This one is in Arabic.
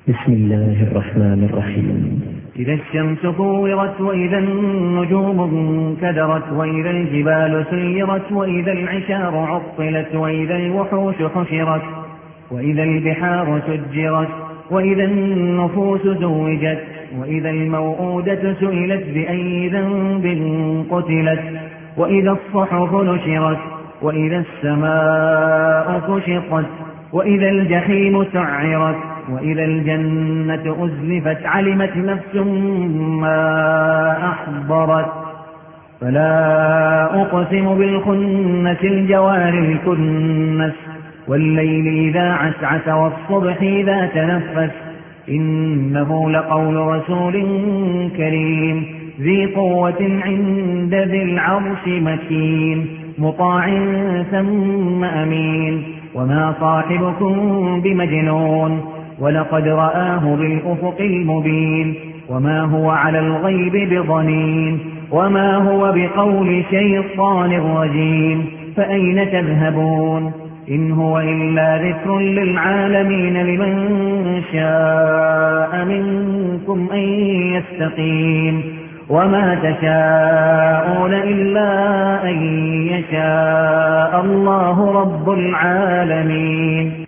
بسم الله الرحمن الرحيم. إذا الشمس كورت وإذا النجوم انكدرت وإذا الجبال سيرت وإذا العشار عطلت وإذا الوحوش حشرت وإذا البحار سجرت وإذا النفوس زوجت وإذا الموءودة سئلت بأي ذنب قتلت وإذا الصحف نشرت وإذا السماء كشطت وإذا الجحيم سعرت وإذا الجنة أزلفت علمت نفس ما أحضرت فلا أقسم بالخنس الجوار الكنس والليل إذا عسعس والصبح إذا تنفس إنه لقول رسول كريم ذي قوة عند ذي العرش مكين مطاع ثم أمين وما صاحبكم بمجنون ولقد رآه بالأفق المبين وما هو على الغيب بضنين وما هو بقول شيطان رجيم فأين تذهبون إن هو إلا ذكر للعالمين لمن شاء منكم أن يستقيم وما تشاءون إلا أن يشاء الله رب العالمين.